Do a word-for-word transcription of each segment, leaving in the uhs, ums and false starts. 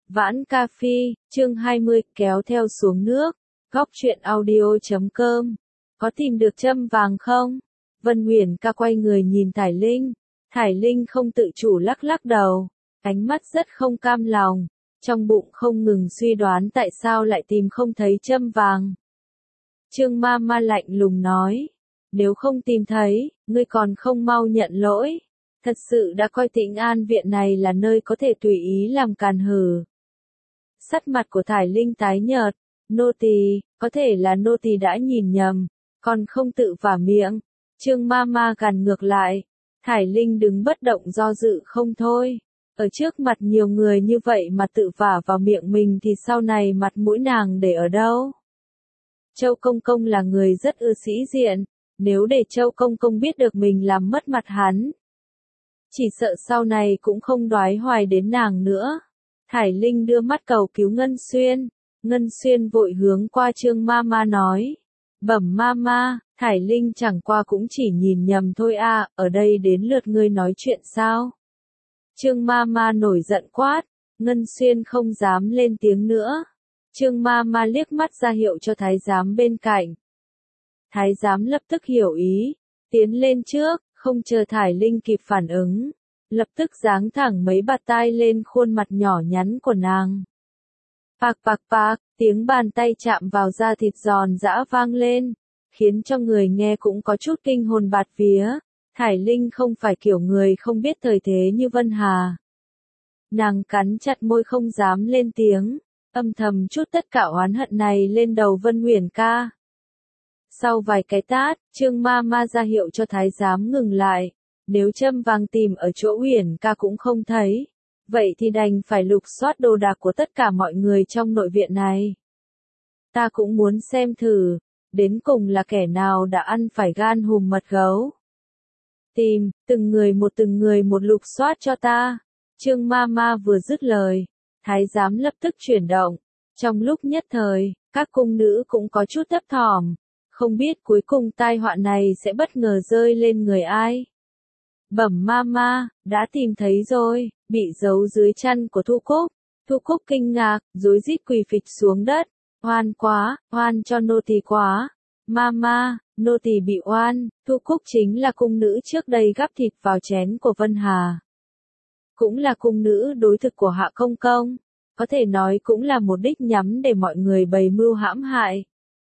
Vãn Ca Phi, chương hai mươi, kéo theo xuống nước. Góc truyện audio chấm com. Có tìm được châm vàng không? Vân Uyển Ca quay người nhìn Thải Linh. Thải Linh không tự chủ lắc lắc đầu, ánh mắt rất không cam lòng, trong bụng không ngừng suy đoán tại sao lại tìm không thấy châm vàng. Trương Ma Ma lạnh lùng nói, nếu không tìm thấy, ngươi còn không mau nhận lỗi. Thật sự đã coi Tĩnh An viện này là nơi có thể tùy ý làm càn hử. Sắc mặt của Thải Linh tái nhợt, nô tỳ, có thể là nô tỳ đã nhìn nhầm, còn không tự vả miệng. Trương Ma Ma gằn ngược lại. Thải Linh đứng bất động do dự không thôi. Ở trước mặt nhiều người như vậy mà tự vả vào miệng mình thì sau này mặt mũi nàng để ở đâu? Châu Công Công là người rất ưa sĩ diện, nếu để Châu Công Công biết được mình làm mất mặt hắn, chỉ sợ sau này cũng không đoái hoài đến nàng nữa. Thải Linh đưa mắt cầu cứu Ngân Xuyên, Ngân Xuyên vội hướng qua Trương Ma Ma nói, bẩm Ma Ma, Thải Linh chẳng qua cũng chỉ nhìn nhầm thôi à, ở đây đến lượt ngươi nói chuyện sao? Trương Ma Ma nổi giận quát, Ngân Xuyên không dám lên tiếng nữa. Trương Ma Ma liếc mắt ra hiệu cho thái giám bên cạnh. Thái giám lập tức hiểu ý, tiến lên trước, không chờ Thải Linh kịp phản ứng, lập tức giáng thẳng mấy bạt tai lên khuôn mặt nhỏ nhắn của nàng. Pạc pạc pạc, tiếng bàn tay chạm vào da thịt giòn giã vang lên, khiến cho người nghe cũng có chút kinh hồn bạt vía. Thải Linh không phải kiểu người không biết thời thế như Vân Hà. Nàng cắn chặt môi không dám lên tiếng, âm thầm chút tất cả oán hận này lên đầu Vân Uyển Ca. Sau vài cái tát, Trương Ma Ma ra hiệu cho thái giám ngừng lại, nếu châm vàng tìm ở chỗ Uyển Ca cũng không thấy, vậy thì đành phải lục soát đồ đạc của tất cả mọi người trong nội viện này. Ta cũng muốn xem thử, đến cùng là kẻ nào đã ăn phải gan hùm mật gấu. Tìm, từng người một từng người một lục soát cho ta. Trương Ma Ma vừa dứt lời, thái giám lập tức chuyển động. Trong lúc nhất thời, các cung nữ cũng có chút thấp thỏm, không biết cuối cùng tai họa này sẽ bất ngờ rơi lên người ai. Bẩm Ma Ma, đã tìm thấy rồi, bị giấu dưới chăn của Thu Cúc. Thu Cúc kinh ngạc, rối rít quỳ phịch xuống đất. Oan quá, oan cho nô tỳ quá. Ma Ma, nô tỳ bị oan. Thu Cúc chính là cung nữ trước đây gắp thịt vào chén của Vân Hà. Cũng là cung nữ đối thực của Hạ Công Công. Có thể nói cũng là một đích nhắm để mọi người bày mưu hãm hại.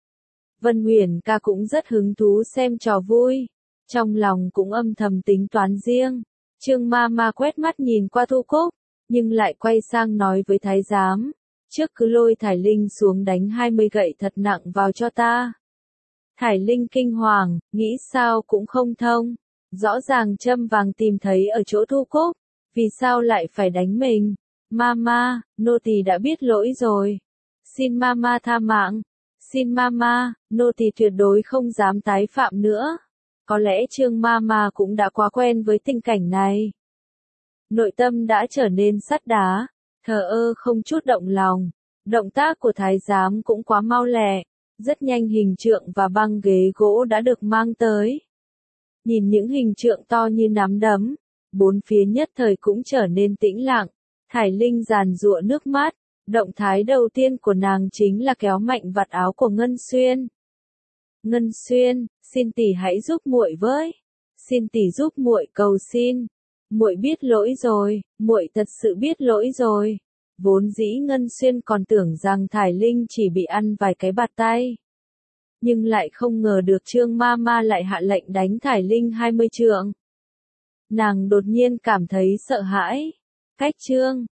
Vân Uyển Ca cũng rất hứng thú xem trò vui. Trong lòng cũng âm thầm tính toán riêng. Trương Ma Ma quét mắt nhìn qua Thu Cúc, nhưng lại quay sang nói với thái giám, trước cứ lôi Thải Linh xuống đánh hai mươi gậy thật nặng vào cho ta. Thải Linh kinh hoàng, nghĩ sao cũng không thông. Rõ ràng châm vàng tìm thấy ở chỗ Thu Cúc, vì sao lại phải đánh mình? Ma Ma, nô tỳ đã biết lỗi rồi. Xin Ma Ma tha mạng. Xin Ma Ma, nô tỳ tuyệt đối không dám tái phạm nữa. Có lẽ Trương Ma Ma cũng đã quá quen với tình cảnh này. Nội tâm đã trở nên sắt đá, thờ ơ không chút động lòng. Động tác của thái giám cũng quá mau lẹ, rất nhanh hình trượng và băng ghế gỗ đã được mang tới. Nhìn những hình trượng to như nắm đấm, bốn phía nhất thời cũng trở nên tĩnh lặng. Thải Linh giàn giụa nước mắt, động thái đầu tiên của nàng chính là kéo mạnh vạt áo của Ngân Xuyên. Ngân Xuyên, xin tỷ hãy giúp muội với. Xin tỷ giúp muội cầu xin. Muội biết lỗi rồi, muội thật sự biết lỗi rồi. Vốn dĩ Ngân Xuyên còn tưởng rằng Thải Linh chỉ bị ăn vài cái bạt tay, nhưng lại không ngờ được Trương Ma Ma lại hạ lệnh đánh Thải Linh hai mươi trượng. Nàng đột nhiên cảm thấy sợ hãi. Cách Trương,